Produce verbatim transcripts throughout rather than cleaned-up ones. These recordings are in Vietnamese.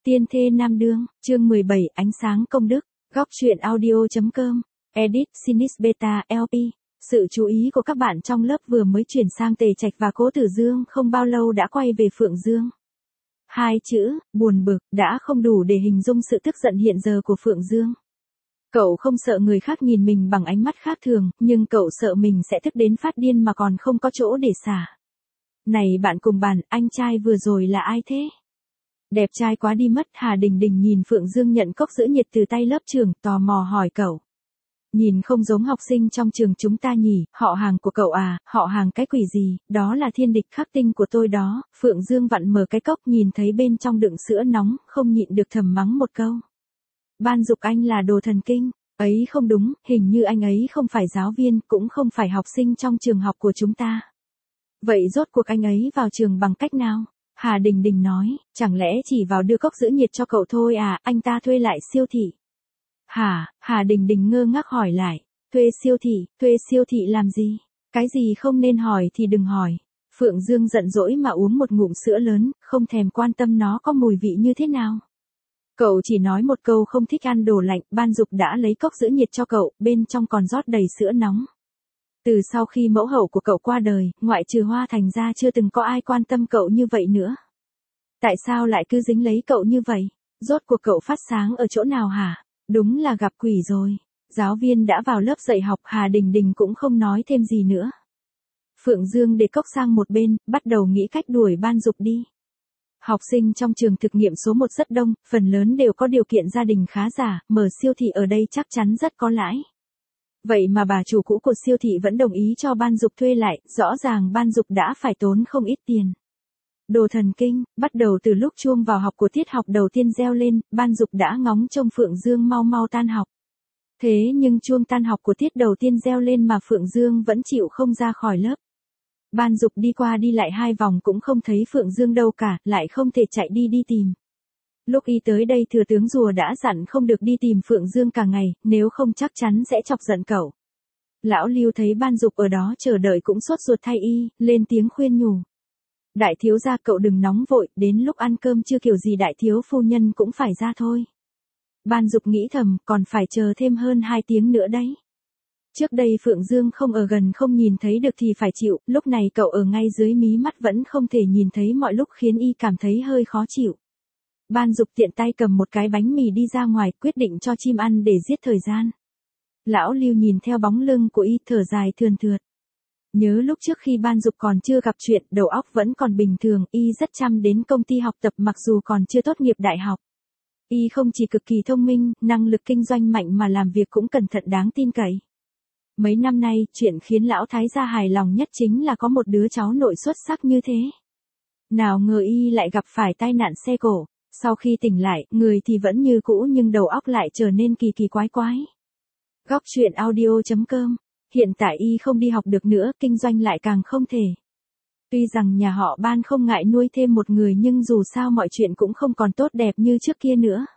Tiên thê nam đương, chương mười bảy, ánh sáng công đức, góc truyện audio.com, edit, Sinis Beta, lờ pê. Sự chú ý của các bạn trong lớp vừa mới chuyển sang Tề Trạch và Cố Tử Dương không bao lâu đã quay về Phượng Dương. Hai chữ, buồn bực, đã không đủ để hình dung sự tức giận hiện giờ của Phượng Dương. Cậu không sợ người khác nhìn mình bằng ánh mắt khác thường, nhưng cậu sợ mình sẽ tức đến phát điên mà còn không có chỗ để xả. Này bạn cùng bàn, anh trai vừa rồi là ai thế? Đẹp trai quá đi mất. Hà Đình Đình nhìn Phượng Dương nhận cốc sữa nhiệt từ tay lớp trưởng, tò mò hỏi cậu. Nhìn không giống học sinh trong trường chúng ta nhỉ, họ hàng của cậu à, họ hàng cái quỷ gì, đó là thiên địch khắc tinh của tôi đó. Phượng Dương vặn mở cái cốc nhìn thấy bên trong đựng sữa nóng, không nhịn được thầm mắng một câu. Ban Dục anh là đồ thần kinh, ấy không đúng, hình như anh ấy không phải giáo viên, cũng không phải học sinh trong trường học của chúng ta. Vậy rốt cuộc anh ấy vào trường bằng cách nào? Hà Đình Đình nói, chẳng lẽ chỉ vào đưa cốc sữa nhiệt cho cậu thôi à, anh ta thuê lại siêu thị. Hả, Hà Đình Đình ngơ ngác hỏi lại, thuê siêu thị, thuê siêu thị làm gì? Cái gì không nên hỏi thì đừng hỏi. Phượng Dương giận dỗi mà uống một ngụm sữa lớn, không thèm quan tâm nó có mùi vị như thế nào. Cậu chỉ nói một câu không thích ăn đồ lạnh, Ban Dục đã lấy cốc sữa nhiệt cho cậu, bên trong còn rót đầy sữa nóng. Từ sau khi mẫu hậu của cậu qua đời, ngoại trừ Hoa Thành ra chưa từng có ai quan tâm cậu như vậy nữa. Tại sao lại cứ dính lấy cậu như vậy? Rốt cuộc cậu phát sáng ở chỗ nào hả? Đúng là gặp quỷ rồi. Giáo viên đã vào lớp dạy học, Hà Đình Đình cũng không nói thêm gì nữa. Phượng Dương để cốc sang một bên, bắt đầu nghĩ cách đuổi Ban Dục đi. Học sinh trong trường thực nghiệm số một rất đông, phần lớn đều có điều kiện gia đình khá giả, mở siêu thị ở đây chắc chắn rất có lãi. Vậy mà bà chủ cũ của siêu thị vẫn đồng ý cho Ban Dục thuê lại, rõ ràng Ban Dục đã phải tốn không ít tiền. Đồ thần kinh, bắt đầu từ lúc chuông vào học của tiết học đầu tiên reo lên, Ban Dục đã ngóng trông Phượng Dương mau mau tan học. Thế nhưng chuông tan học của tiết đầu tiên reo lên mà Phượng Dương vẫn chịu không ra khỏi lớp. Ban Dục đi qua đi lại hai vòng cũng không thấy Phượng Dương đâu cả, lại không thể chạy đi đi tìm. Lúc y tới đây thừa tướng rùa đã dặn không được đi tìm Phượng Dương cả ngày, nếu không chắc chắn sẽ chọc giận cậu. Lão Lưu thấy Ban Dục ở đó chờ đợi cũng sốt ruột thay y, lên tiếng khuyên nhủ. Đại thiếu gia cậu đừng nóng vội, đến lúc ăn cơm chưa kiểu gì đại thiếu phu nhân cũng phải ra thôi. Ban Dục nghĩ thầm, còn phải chờ thêm hơn hai tiếng nữa đấy. Trước đây Phượng Dương không ở gần không nhìn thấy được thì phải chịu, lúc này cậu ở ngay dưới mí mắt vẫn không thể nhìn thấy mọi lúc khiến y cảm thấy hơi khó chịu. Ban Dục tiện tay cầm một cái bánh mì đi ra ngoài, quyết định cho chim ăn để giết thời gian. Lão Lưu nhìn theo bóng lưng của y thở dài thườn thượt. Nhớ lúc trước khi Ban Dục còn chưa gặp chuyện, đầu óc vẫn còn bình thường, y rất chăm đến công ty học tập mặc dù còn chưa tốt nghiệp đại học. Y không chỉ cực kỳ thông minh, năng lực kinh doanh mạnh mà làm việc cũng cẩn thận đáng tin cậy. Mấy năm nay, chuyện khiến lão thái gia hài lòng nhất chính là có một đứa cháu nội xuất sắc như thế. Nào ngờ y lại gặp phải tai nạn xe cộ, sau khi tỉnh lại, người thì vẫn như cũ nhưng đầu óc lại trở nên kỳ kỳ quái quái. Góc truyện audio.com. Hiện tại y không đi học được nữa, kinh doanh lại càng không thể. Tuy rằng nhà họ Ban không ngại nuôi thêm một người nhưng dù sao mọi chuyện cũng không còn tốt đẹp như trước kia nữa.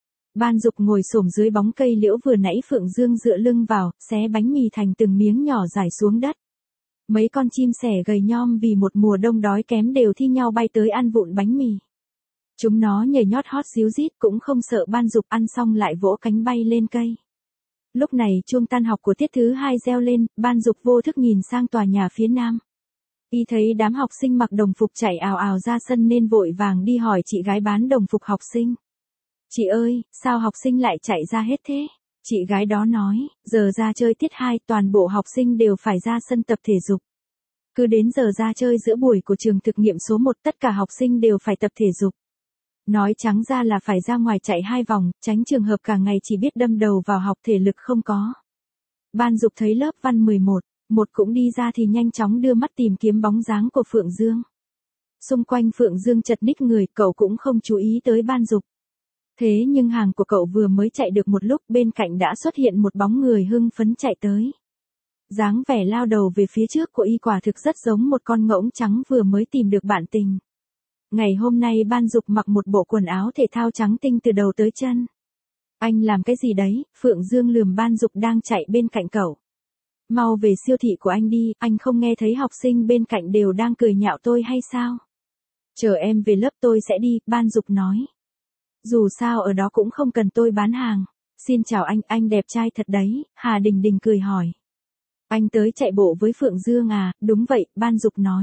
Ban Dục ngồi xổm dưới bóng cây liễu vừa nãy Phượng Dương dựa lưng vào, xé bánh mì thành từng miếng nhỏ rải xuống đất. Mấy con chim sẻ gầy nhom vì một mùa đông đói kém đều thi nhau bay tới ăn vụn bánh mì. Chúng nó nhảy nhót hót xíu rít cũng không sợ Ban Dục ăn xong lại vỗ cánh bay lên cây. Lúc này chuông tan học của tiết thứ hai reo lên, Ban Dục vô thức nhìn sang tòa nhà phía nam. Y thấy đám học sinh mặc đồng phục chạy ào ào ra sân nên vội vàng đi hỏi chị gái bán đồng phục học sinh. Chị ơi, sao học sinh lại chạy ra hết thế? Chị gái đó nói, giờ ra chơi tiết hai toàn bộ học sinh đều phải ra sân tập thể dục. Cứ đến giờ ra chơi giữa buổi của trường thực nghiệm số một tất cả học sinh đều phải tập thể dục. Nói trắng ra là phải ra ngoài chạy hai vòng, tránh trường hợp cả ngày chỉ biết đâm đầu vào học thể lực không có. Ban Dục thấy lớp văn mười một, một cũng đi ra thì nhanh chóng đưa mắt tìm kiếm bóng dáng của Phượng Dương. Xung quanh Phượng Dương chật ních người, cậu cũng không chú ý tới Ban Dục. Thế nhưng hàng của cậu vừa mới chạy được một lúc bên cạnh đã xuất hiện một bóng người hưng phấn chạy tới. Dáng vẻ lao đầu về phía trước của y quả thực rất giống một con ngỗng trắng vừa mới tìm được bạn tình. Ngày hôm nay Ban Dục mặc một bộ quần áo thể thao trắng tinh từ đầu tới chân. Anh làm cái gì đấy? Phượng Dương lườm Ban Dục đang chạy bên cạnh cậu. Mau về siêu thị của anh đi, anh không nghe thấy học sinh bên cạnh đều đang cười nhạo tôi hay sao? Chờ em về lớp tôi sẽ đi, Ban Dục nói. Dù sao ở đó cũng không cần tôi bán hàng. Xin chào anh, anh đẹp trai thật đấy, Hà Đình Đình cười hỏi. Anh tới chạy bộ với Phượng Dương à? Đúng vậy, Ban Dục nói.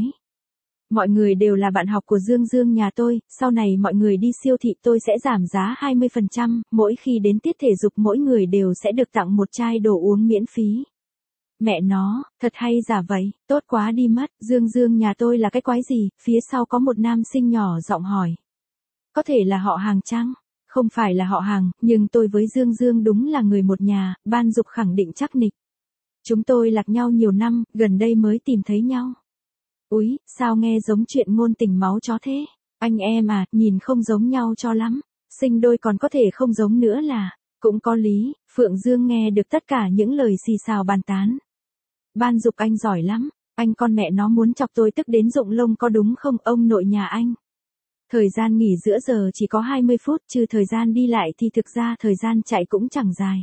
Mọi người đều là bạn học của Dương Dương nhà tôi, sau này mọi người đi siêu thị tôi sẽ giảm giá hai mươi phần trăm, mỗi khi đến tiết thể dục mỗi người đều sẽ được tặng một chai đồ uống miễn phí. Mẹ nó, thật hay giả vậy, tốt quá đi mất, Dương Dương nhà tôi là cái quái gì? Phía sau có một nam sinh nhỏ giọng hỏi. Có thể là họ hàng chăng? Không phải là họ hàng, nhưng tôi với Dương Dương đúng là người một nhà, Ban Dục khẳng định chắc nịch. Chúng tôi lạc nhau nhiều năm, gần đây mới tìm thấy nhau. Úi, sao nghe giống chuyện ngôn tình máu chó thế? Anh em à, nhìn không giống nhau cho lắm. Sinh đôi còn có thể không giống nữa là, cũng có lý. Phượng Dương nghe được tất cả những lời xì xào bàn tán. Ban Dục anh giỏi lắm, anh con mẹ nó muốn chọc tôi tức đến rụng lông có đúng không ông nội nhà anh? Thời gian nghỉ giữa giờ chỉ có hai mươi phút, trừ thời gian đi lại thì thực ra thời gian chạy cũng chẳng dài.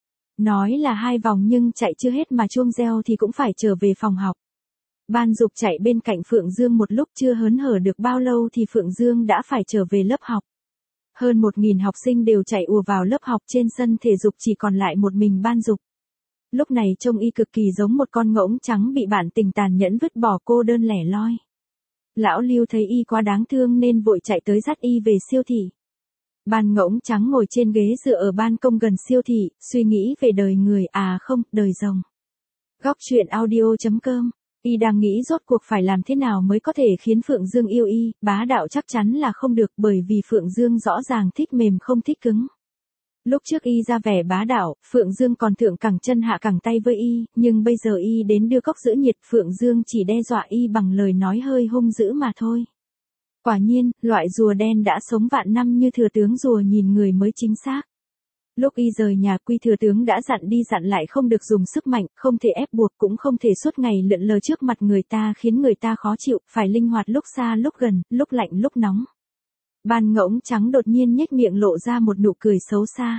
Nói là hai vòng nhưng chạy chưa hết mà chuông reo thì cũng phải trở về phòng học. Ban Dục chạy bên cạnh Phượng Dương một lúc chưa hớn hở được bao lâu thì Phượng Dương đã phải trở về lớp học. Hơn một nghìn học sinh đều chạy ùa vào lớp học, trên sân thể dục chỉ còn lại một mình Ban Dục. Lúc này trông y cực kỳ giống một con ngỗng trắng bị bạn tình tàn nhẫn vứt bỏ cô đơn lẻ loi. Lão Lưu thấy y quá đáng thương nên vội chạy tới dắt y về siêu thị. Ban ngỗng trắng ngồi trên ghế dựa ở ban công gần siêu thị, suy nghĩ về đời người, à không, đời rồng. Góc truyện audio chấm com. Y đang nghĩ rốt cuộc phải làm thế nào mới có thể khiến Phượng Dương yêu y, bá đạo chắc chắn là không được bởi vì Phượng Dương rõ ràng thích mềm không thích cứng. Lúc trước y ra vẻ bá đạo, Phượng Dương còn thượng cẳng chân hạ cẳng tay với y, nhưng bây giờ y đến đưa cốc giữ nhiệt, Phượng Dương chỉ đe dọa y bằng lời nói hơi hung dữ mà thôi. Quả nhiên, loại rùa đen đã sống vạn năm như thừa tướng rùa nhìn người mới chính xác. Lúc y rời nhà, Quy thừa tướng đã dặn đi dặn lại không được dùng sức mạnh, không thể ép buộc cũng không thể suốt ngày lượn lờ trước mặt người ta khiến người ta khó chịu, phải linh hoạt lúc xa lúc gần, lúc lạnh lúc nóng. Ban ngỗng trắng đột nhiên nhếch miệng lộ ra một nụ cười xấu xa.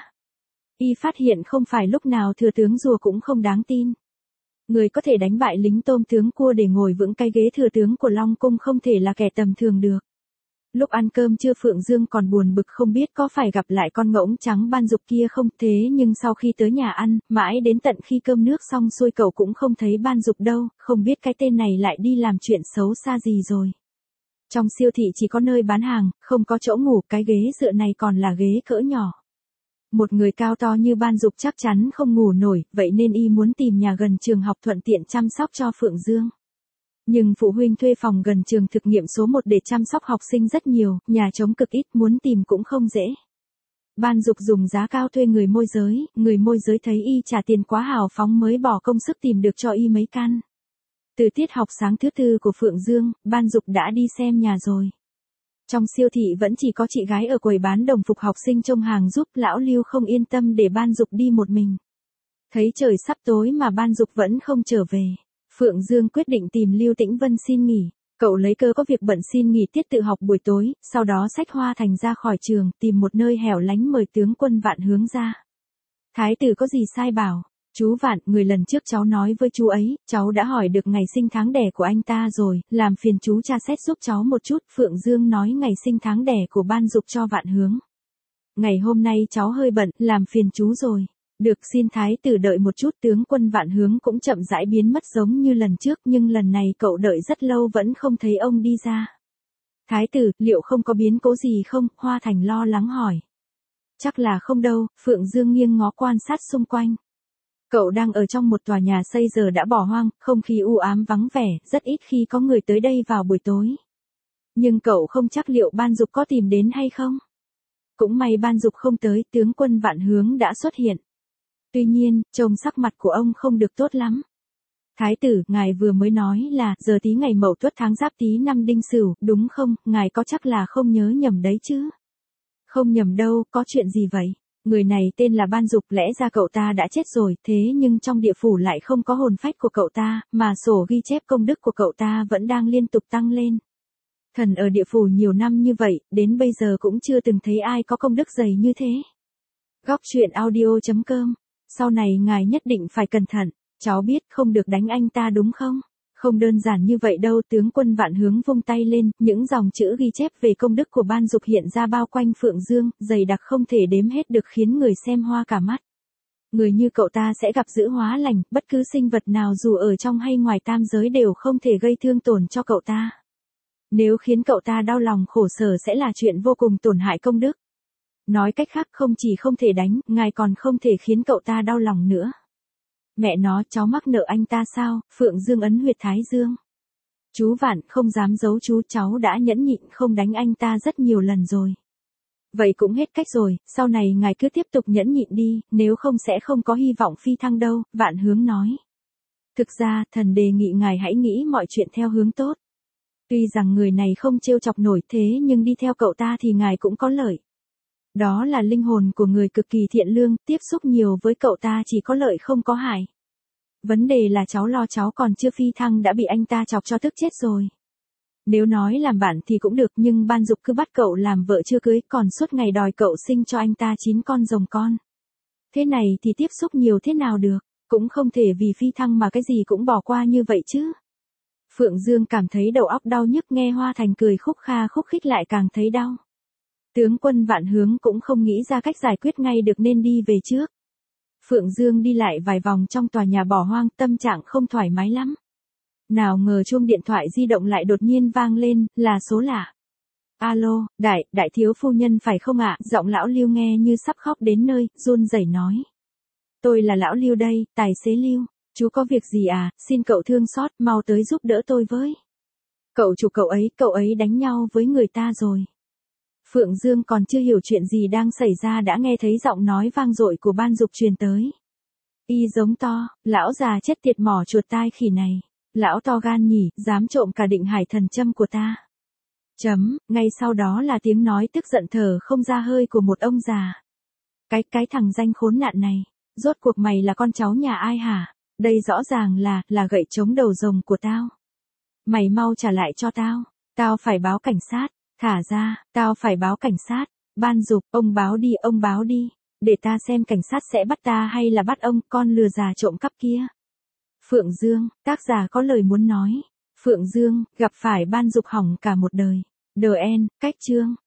Y phát hiện không phải lúc nào thừa tướng rùa cũng không đáng tin. Người có thể đánh bại lính tôm tướng cua để ngồi vững cái ghế thừa tướng của Long Cung không thể là kẻ tầm thường được. Lúc ăn cơm trưa Phượng Dương còn buồn bực không biết có phải gặp lại con ngỗng trắng Ban Dục kia không, thế nhưng sau khi tới nhà ăn, mãi đến tận khi cơm nước xong xuôi cậu cũng không thấy Ban Dục đâu, không biết cái tên này lại đi làm chuyện xấu xa gì rồi. Trong siêu thị chỉ có nơi bán hàng, không có chỗ ngủ, cái ghế dựa này còn là ghế cỡ nhỏ. Một người cao to như Ban Dục chắc chắn không ngủ nổi, vậy nên y muốn tìm nhà gần trường học thuận tiện chăm sóc cho Phượng Dương. Nhưng phụ huynh thuê phòng gần trường thực nghiệm số một để chăm sóc học sinh rất nhiều, nhà trống cực ít, muốn tìm cũng không dễ. Ban Dục dùng giá cao thuê người môi giới, người môi giới thấy y trả tiền quá hào phóng mới bỏ công sức tìm được cho y mấy căn. Từ tiết học sáng thứ tư của Phượng Dương, Ban Dục đã đi xem nhà rồi. Trong siêu thị vẫn chỉ có chị gái ở quầy bán đồng phục học sinh trông hàng giúp, lão Lưu không yên tâm để Ban Dục đi một mình. Thấy trời sắp tối mà Ban Dục vẫn không trở về. Phượng Dương quyết định tìm Lưu Tĩnh Vân xin nghỉ. Cậu lấy cơ có việc bận xin nghỉ tiết tự học buổi tối, sau đó xách Hoa Thành ra khỏi trường, tìm một nơi hẻo lánh mời tướng quân Vạn Hướng ra. Thái tử có gì sai bảo? Chú Vạn, người lần trước cháu nói với chú ấy, cháu đã hỏi được ngày sinh tháng đẻ của anh ta rồi, làm phiền chú tra xét giúp cháu một chút. Phượng Dương nói ngày sinh tháng đẻ của Ban Dục cho Vạn Hướng. Ngày hôm nay cháu hơi bận, làm phiền chú rồi. Được, xin thái tử đợi một chút. Tướng quân Vạn Hướng cũng chậm rãi biến mất giống như lần trước, nhưng lần này cậu đợi rất lâu vẫn không thấy ông đi ra. Thái tử, liệu không có biến cố gì không? Hoa Thành lo lắng hỏi. Chắc là không đâu, Phượng Dương nghiêng ngó quan sát xung quanh. Cậu đang ở trong một tòa nhà xây giờ đã bỏ hoang, không khí u ám vắng vẻ, rất ít khi có người tới đây vào buổi tối. Nhưng cậu không chắc liệu Ban Dục có tìm đến hay không. Cũng may Ban Dục không tới, tướng quân Vạn Hướng đã xuất hiện. Tuy nhiên, trông sắc mặt của ông không được tốt lắm. Thái tử, ngài vừa mới nói là giờ tí ngày Mậu Tuất tháng Giáp Tý năm Đinh Sửu, đúng không? Ngài có chắc là không nhớ nhầm đấy chứ? Không nhầm đâu, có chuyện gì vậy? Người này tên là Ban Dục, lẽ ra cậu ta đã chết rồi, thế nhưng trong địa phủ lại không có hồn phách của cậu ta, mà sổ ghi chép công đức của cậu ta vẫn đang liên tục tăng lên. Thần ở địa phủ nhiều năm như vậy, đến bây giờ cũng chưa từng thấy ai có công đức dày như thế. Góc truyện audio chấm com. Sau này ngài nhất định phải cẩn thận, cháu biết không được đánh anh ta đúng không? Không đơn giản như vậy đâu, tướng quân Vạn Hướng vung tay lên, những dòng chữ ghi chép về công đức của Ban Dục hiện ra bao quanh Phượng Dương, dày đặc không thể đếm hết được khiến người xem hoa cả mắt. Người như cậu ta sẽ gặp dữ hóa lành, bất cứ sinh vật nào dù ở trong hay ngoài tam giới đều không thể gây thương tổn cho cậu ta. Nếu khiến cậu ta đau lòng khổ sở sẽ là chuyện vô cùng tổn hại công đức. Nói cách khác không chỉ không thể đánh, ngài còn không thể khiến cậu ta đau lòng nữa. Mẹ nó, cháu mắc nợ anh ta sao? Phượng Dương ấn huyệt thái dương. Chú Vạn, không dám giấu chú, cháu đã nhẫn nhịn không đánh anh ta rất nhiều lần rồi. Vậy cũng hết cách rồi, sau này ngài cứ tiếp tục nhẫn nhịn đi, nếu không sẽ không có hy vọng phi thăng đâu, Vạn Hướng nói. Thực ra, thần đề nghị ngài hãy nghĩ mọi chuyện theo hướng tốt. Tuy rằng người này không trêu chọc nổi thế nhưng đi theo cậu ta thì ngài cũng có lợi. Đó là linh hồn của người cực kỳ thiện lương, tiếp xúc nhiều với cậu ta chỉ có lợi không có hại. Vấn đề là cháu lo cháu còn chưa phi thăng đã bị anh ta chọc cho tức chết rồi. Nếu nói làm bạn thì cũng được nhưng Ban Dục cứ bắt cậu làm vợ chưa cưới còn suốt ngày đòi cậu sinh cho anh ta chín con rồng con. Thế này thì tiếp xúc nhiều thế nào được, cũng không thể vì phi thăng mà cái gì cũng bỏ qua như vậy chứ. Phượng Dương cảm thấy đầu óc đau nhức nghe Hoa Thành cười khúc kha khúc khích lại càng thấy đau. Tướng quân Vạn Hướng cũng không nghĩ ra cách giải quyết ngay được nên đi về trước. Phượng Dương đi lại vài vòng trong tòa nhà bỏ hoang, tâm trạng không thoải mái lắm. Nào ngờ chuông điện thoại di động lại đột nhiên vang lên, là số lạ. Alo, đại, đại thiếu phu nhân phải không ạ? Giọng lão Lưu nghe như sắp khóc đến nơi, run rẩy nói. Tôi là lão Lưu đây, tài xế Lưu. Chú có việc gì à, xin cậu thương xót, mau tới giúp đỡ tôi với. Cậu chủ cậu ấy, cậu ấy đánh nhau với người ta rồi. Phượng Dương còn chưa hiểu chuyện gì đang xảy ra đã nghe thấy giọng nói vang dội của Ban Dục truyền tới. Y giống to, lão già chết tiệt mỏ chuột tai khỉ này. Lão to gan nhỉ, dám trộm cả định hải thần châm của ta. Chấm, ngay sau đó là tiếng nói tức giận thở không ra hơi của một ông già. Cái, cái thằng danh khốn nạn này, rốt cuộc mày là con cháu nhà ai hả? Đây rõ ràng là, là gậy chống đầu rồng của tao. Mày mau trả lại cho tao, tao phải báo cảnh sát, thả ra, tao phải báo cảnh sát. Ban Dục, ông báo đi, ông báo đi, để ta xem cảnh sát sẽ bắt ta hay là bắt ông, con lừa già trộm cắp kia. Phượng Dương, tác giả có lời muốn nói. Phượng Dương, gặp phải Ban Dục hỏng cả một đời. The End, cách chương.